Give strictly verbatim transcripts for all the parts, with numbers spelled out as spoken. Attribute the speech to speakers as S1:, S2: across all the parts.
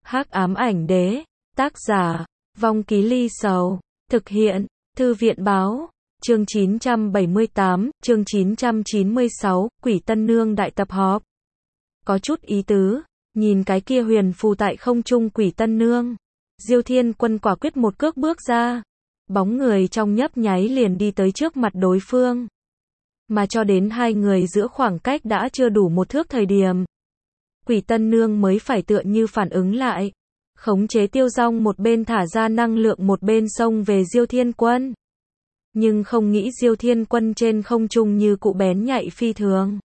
S1: Hắc ám ảnh đế, tác giả, Vong Ký Ly Sầu, thực hiện, Thư viện báo, chương chín trăm bảy mươi tám, chương chín trăm chín mươi sáu, Quỷ Tân Nương đại tập họp. Có chút ý tứ, nhìn cái kia huyền phù tại không trung Quỷ Tân Nương. Diêu Thiên Quân quả quyết một cước bước ra, bóng người trong nhấp nháy liền đi tới trước mặt đối phương. Mà cho đến hai người giữa khoảng cách đã chưa đủ một thước thời điểm, Quỷ Tân Nương mới phải tựa như phản ứng lại, khống chế Tiêu Dong một bên thả ra năng lượng một bên xông về Diêu Thiên Quân. Nhưng không nghĩ Diêu Thiên Quân trên không trung như cụ bén nhạy phi thường,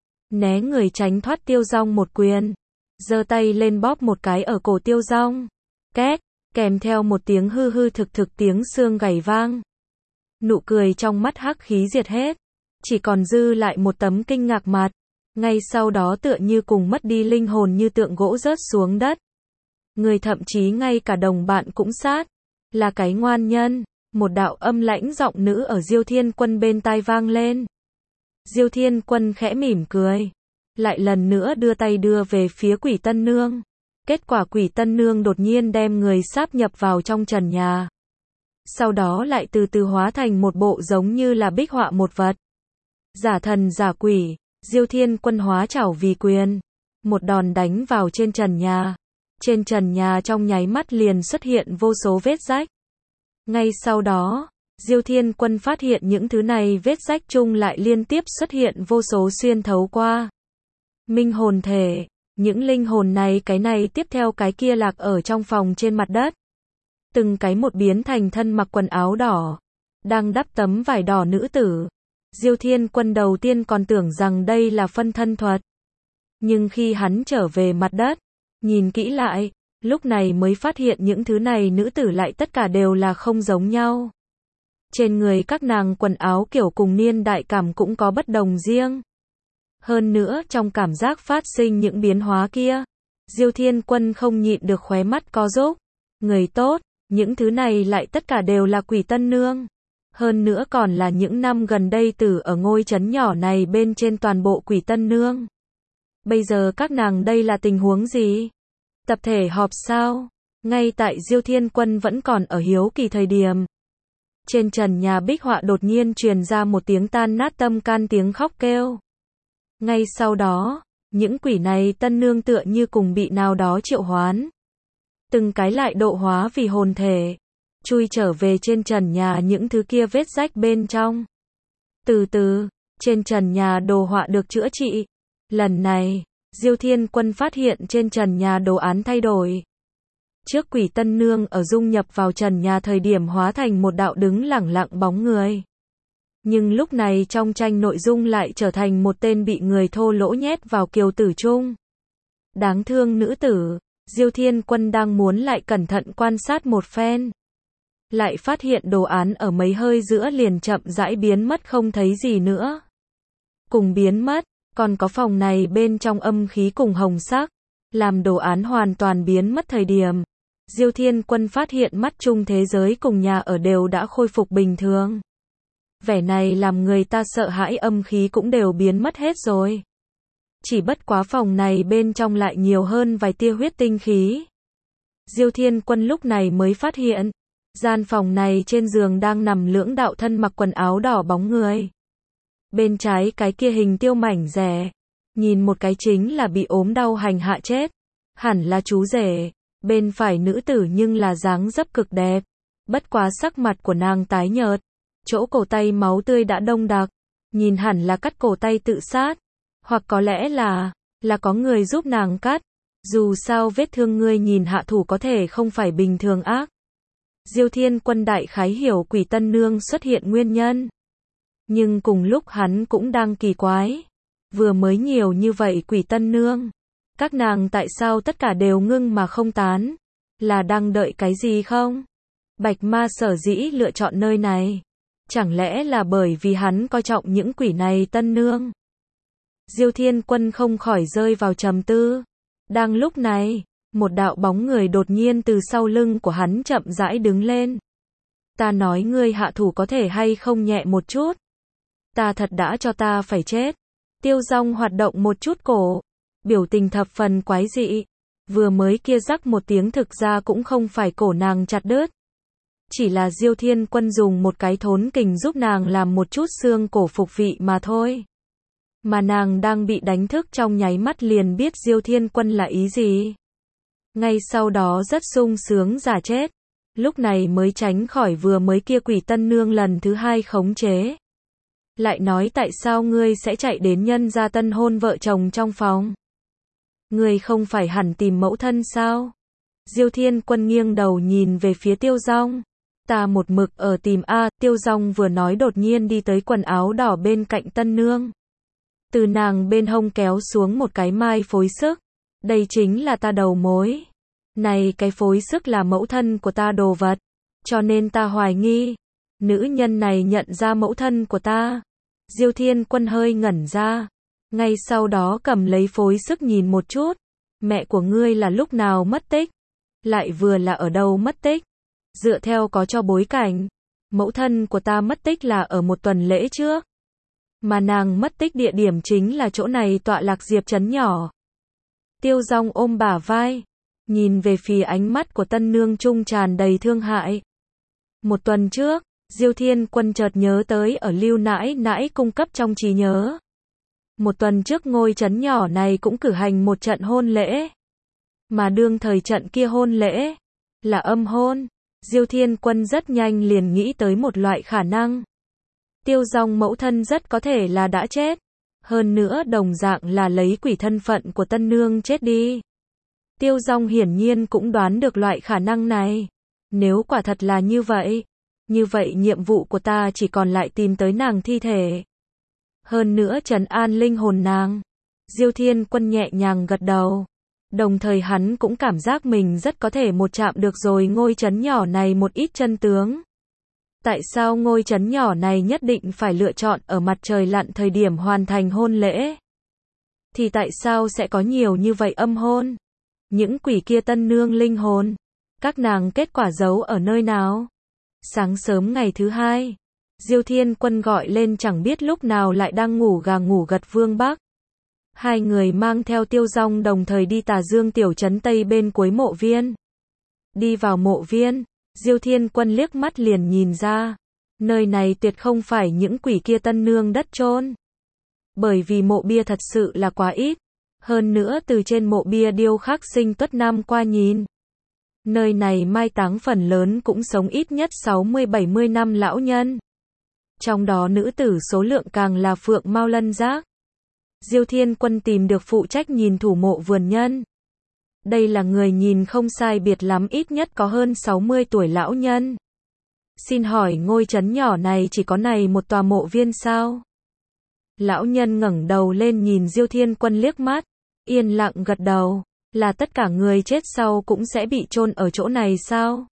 S1: né người tránh thoát Tiêu Dong một quyền, giơ tay lên bóp một cái ở cổ Tiêu Dong, két, kèm theo một tiếng hư hư thực thực tiếng xương gãy vang. Nụ cười trong mắt hắc khí diệt hết, chỉ còn dư lại một tấm kinh ngạc mặt, ngay sau đó tựa như cùng mất đi linh hồn như tượng gỗ rớt xuống đất. Người thậm chí ngay cả đồng bạn cũng sát, là cái ngoan nhân, một đạo âm lãnh giọng nữ ở Diêu Thiên Quân bên tai vang lên. Diêu Thiên Quân khẽ mỉm cười, lại lần nữa đưa tay đưa về phía Quỷ Tân Nương. Kết quả Quỷ Tân Nương đột nhiên đem người sáp nhập vào trong trần nhà. Sau đó lại từ từ hóa thành một bộ giống như là bích họa một vật. Giả thần giả quỷ, Diêu Thiên Quân hóa chảo vì quyền, một đòn đánh vào trên trần nhà. Trên trần nhà trong nháy mắt liền xuất hiện vô số vết rách. Ngay sau đó, Diêu Thiên Quân phát hiện những thứ này vết rách chung lại liên tiếp xuất hiện vô số xuyên thấu qua minh hồn thể. Những linh hồn này cái này tiếp theo cái kia lạc ở trong phòng trên mặt đất. Từng cái một biến thành thân mặc quần áo đỏ, đang đắp tấm vải đỏ nữ tử. Diêu Thiên Quân đầu tiên còn tưởng rằng đây là phân thân thuật. Nhưng khi hắn trở về mặt đất, nhìn kỹ lại, lúc này mới phát hiện những thứ này nữ tử lại tất cả đều là không giống nhau. Trên người các nàng quần áo kiểu cùng niên đại cảm cũng có bất đồng riêng. Hơn nữa trong cảm giác phát sinh những biến hóa kia, Diêu Thiên Quân không nhịn được khóe mắt co rúm. Người tốt, những thứ này lại tất cả đều là Quỷ Tân Nương. Hơn nữa còn là những năm gần đây từ ở ngôi trấn nhỏ này bên trên toàn bộ Quỷ Tân Nương. Bây giờ các nàng đây là tình huống gì? Tập thể họp sao? Ngay tại Diêu Thiên Quân vẫn còn ở hiếu kỳ thời điểm, trên trần nhà bích họa đột nhiên truyền ra một tiếng tan nát tâm can tiếng khóc kêu. Ngay sau đó, những quỷ này tân nương tựa như cùng bị nào đó triệu hoán. Từng cái lại độ hóa vì hồn thể, chui trở về trên trần nhà những thứ kia vết rách bên trong. Từ từ, trên trần nhà đồ họa được chữa trị. Lần này, Diêu Thiên Quân phát hiện trên trần nhà đồ án thay đổi. Trước Quỷ Tân Nương ở dung nhập vào trần nhà thời điểm hóa thành một đạo đứng lẳng lặng bóng người. Nhưng lúc này trong tranh nội dung lại trở thành một tên bị người thô lỗ nhét vào kiều tử chung. Đáng thương nữ tử, Diêu Thiên Quân đang muốn lại cẩn thận quan sát một phen. Lại phát hiện đồ án ở mấy hơi giữa liền chậm rãi biến mất không thấy gì nữa. Cùng biến mất, còn có phòng này bên trong âm khí cùng hồng sắc, làm đồ án hoàn toàn biến mất thời điểm. Diêu Thiên Quân phát hiện mắt chung thế giới cùng nhà ở đều đã khôi phục bình thường. Vẻ này làm người ta sợ hãi, âm khí cũng đều biến mất hết rồi. Chỉ bất quá phòng này bên trong lại nhiều hơn vài tia huyết tinh khí. Diêu Thiên Quân lúc này mới phát hiện, gian phòng này trên giường đang nằm lưỡng đạo thân mặc quần áo đỏ bóng người. Bên trái cái kia hình tiêu mảnh rẻ, nhìn một cái chính là bị ốm đau hành hạ chết, hẳn là chú rể. Bên phải nữ tử nhưng là dáng dấp cực đẹp, bất quá sắc mặt của nàng tái nhợt, chỗ cổ tay máu tươi đã đông đặc, nhìn hẳn là cắt cổ tay tự sát, hoặc có lẽ là, là có người giúp nàng cắt, dù sao vết thương ngươi nhìn hạ thủ có thể không phải bình thường ác. Diêu Thiên Quân đại khái hiểu Quỷ Tân Nương xuất hiện nguyên nhân. Nhưng cùng lúc hắn cũng đang kỳ quái, vừa mới nhiều như vậy Quỷ Tân Nương, các nàng tại sao tất cả đều ngưng mà không tán, là đang đợi cái gì không? Bạch Ma sở dĩ lựa chọn nơi này, chẳng lẽ là bởi vì hắn coi trọng những quỷ này tân nương? Diêu Thiên Quân không khỏi rơi vào trầm tư. Đang lúc này, một đạo bóng người đột nhiên từ sau lưng của hắn chậm rãi đứng lên. Ta nói ngươi hạ thủ có thể hay không nhẹ một chút? Ta thật đã cho ta phải chết. Tiêu Dong hoạt động một chút cổ, biểu tình thập phần quái dị. Vừa mới kia rắc một tiếng thực ra cũng không phải cổ nàng chặt đứt. Chỉ là Diêu Thiên Quân dùng một cái thốn kình giúp nàng làm một chút xương cổ phục vị mà thôi. Mà nàng đang bị đánh thức trong nháy mắt liền biết Diêu Thiên Quân là ý gì. Ngay sau đó rất sung sướng giả chết. Lúc này mới tránh khỏi vừa mới kia quỷ tân nương lần thứ hai khống chế. Lại nói tại sao ngươi sẽ chạy đến nhân gia tân hôn vợ chồng trong phòng? Ngươi không phải hẳn tìm mẫu thân sao? Diêu Thiên Quân nghiêng đầu nhìn về phía Tiêu Dong. Ta một mực ở tìm a, Tiêu Dong vừa nói đột nhiên đi tới quần áo đỏ bên cạnh tân nương. Từ nàng bên hông kéo xuống một cái mai phối sức. Đây chính là ta đầu mối. Này cái phối sức là mẫu thân của ta đồ vật. Cho nên ta hoài nghi. Nữ nhân này nhận ra mẫu thân của ta. Diêu Thiên Quân hơi ngẩn ra. Ngay sau đó cầm lấy phối sức nhìn một chút. Mẹ của ngươi là lúc nào mất tích? Lại vừa là ở đâu mất tích? Dựa theo có cho bối cảnh. Mẫu thân của ta mất tích là ở một tuần lễ trước. Mà nàng mất tích địa điểm chính là chỗ này tọa lạc Diệp trấn nhỏ. Tiêu Dong ôm bả vai. Nhìn về phía ánh mắt của tân nương trung tràn đầy thương hại. Một tuần trước, Diêu Thiên Quân chợt nhớ tới ở Lưu Nãi Nãi cung cấp trong trí nhớ. Một tuần trước ngôi trấn nhỏ này cũng cử hành một trận hôn lễ. Mà đương thời trận kia hôn lễ là âm hôn. Diêu Thiên Quân rất nhanh liền nghĩ tới một loại khả năng. Tiêu Dong mẫu thân rất có thể là đã chết. Hơn nữa đồng dạng là lấy quỷ thân phận của tân nương chết đi. Tiêu Dong hiển nhiên cũng đoán được loại khả năng này. Nếu quả thật là như vậy, như vậy nhiệm vụ của ta chỉ còn lại tìm tới nàng thi thể. Hơn nữa trấn an linh hồn nàng. Diêu Thiên Quân nhẹ nhàng gật đầu. Đồng thời hắn cũng cảm giác mình rất có thể một chạm được rồi ngôi trấn nhỏ này một ít chân tướng. Tại sao ngôi trấn nhỏ này nhất định phải lựa chọn ở mặt trời lặn thời điểm hoàn thành hôn lễ? Thì tại sao sẽ có nhiều như vậy âm hôn? Những quỷ kia tân nương linh hồn, các nàng kết quả giấu ở nơi nào? Sáng sớm ngày thứ hai, Diêu Thiên Quân gọi lên chẳng biết lúc nào lại đang ngủ gà ngủ gật Vương Bắc. Hai người mang theo Tiêu Dong đồng thời đi Tà Dương tiểu trấn Tây bên cuối mộ viên. Đi vào mộ viên, Diêu Thiên Quân liếc mắt liền nhìn ra. Nơi này tuyệt không phải những quỷ kia tân nương đất chôn. Bởi vì mộ bia thật sự là quá ít. Hơn nữa từ trên mộ bia điêu khắc sinh tuất năm qua nhìn. Nơi này mai táng phần lớn cũng sống ít nhất sáu mươi bảy mươi năm lão nhân. Trong đó nữ tử số lượng càng là phượng mao lân giác. Diêu Thiên Quân tìm được phụ trách nhìn thủ mộ vườn nhân. Đây là người nhìn không sai biệt lắm ít nhất có hơn sáu mươi tuổi lão nhân. Xin hỏi ngôi trấn nhỏ này chỉ có này một tòa mộ viên sao? Lão nhân ngẩng đầu lên nhìn Diêu Thiên Quân liếc mắt, yên lặng gật đầu, là tất cả người chết sau cũng sẽ bị chôn ở chỗ này sao?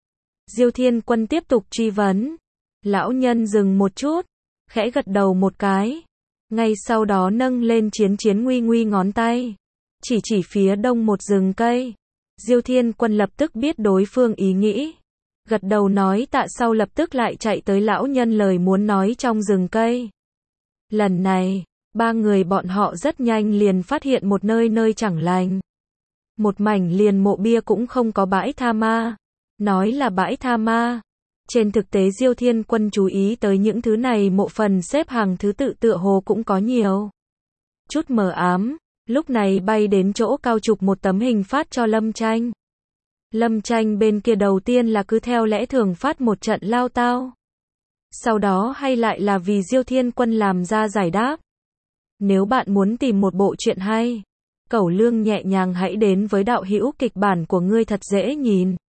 S1: Diêu Thiên Quân tiếp tục truy vấn. Lão nhân dừng một chút, khẽ gật đầu một cái. Ngay sau đó nâng lên chiến chiến nguy nguy ngón tay. Chỉ chỉ phía đông một rừng cây. Diêu Thiên Quân lập tức biết đối phương ý nghĩ. Gật đầu nói tạ sau lập tức lại chạy tới lão nhân lời muốn nói trong rừng cây. Lần này, ba người bọn họ rất nhanh liền phát hiện một nơi nơi chẳng lành. Một mảnh liền mộ bia cũng không có bãi tha ma. Nói là bãi tha ma. Trên thực tế Diêu Thiên Quân chú ý tới những thứ này mộ phần xếp hàng thứ tự tựa hồ cũng có nhiều. Chút mờ ám, lúc này bay đến chỗ cao chụp một tấm hình phát cho Lâm Tranh. Lâm Tranh bên kia đầu tiên là cứ theo lẽ thường phát một trận lao tao. Sau đó hay lại là vì Diêu Thiên Quân làm ra giải đáp. Nếu bạn muốn tìm một bộ truyện hay, Cẩu Lương nhẹ nhàng hãy đến với đạo hữu kịch bản của ngươi thật dễ nhìn.